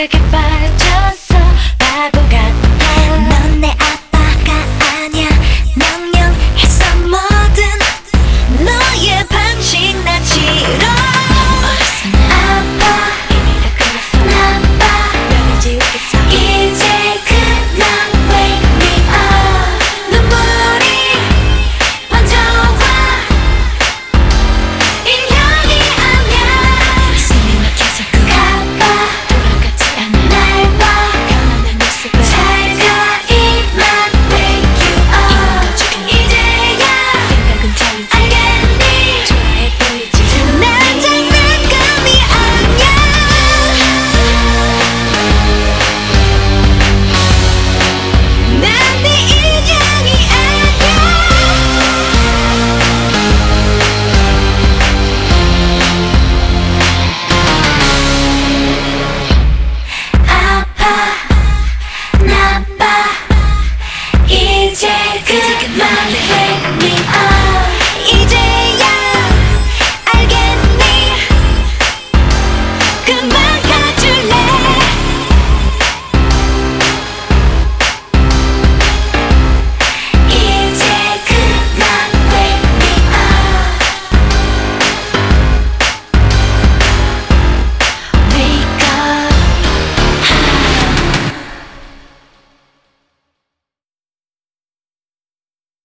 생각에 빠졌어 바보 같아. 넌 내 아빠가 아니야. 명령했어 뭐든 너의 방식 난 싫어. 아빠 이미 다 끝났어. 나빠 명예 지우겠어. 이제 그만 wake me up. 눈물이 번져와 인형이 아니야. 숨이 막혀져 가봐. 돌아가지 않아 날 봐. 변한 내 모습을 잘 가. 이만 wake you up. 이제야 생각은 자유지 알겠니. 좋아해 보이지 난 장난감이 아니야. 난 네 인형이 아니야. 아파 나빠 이제 그만 해.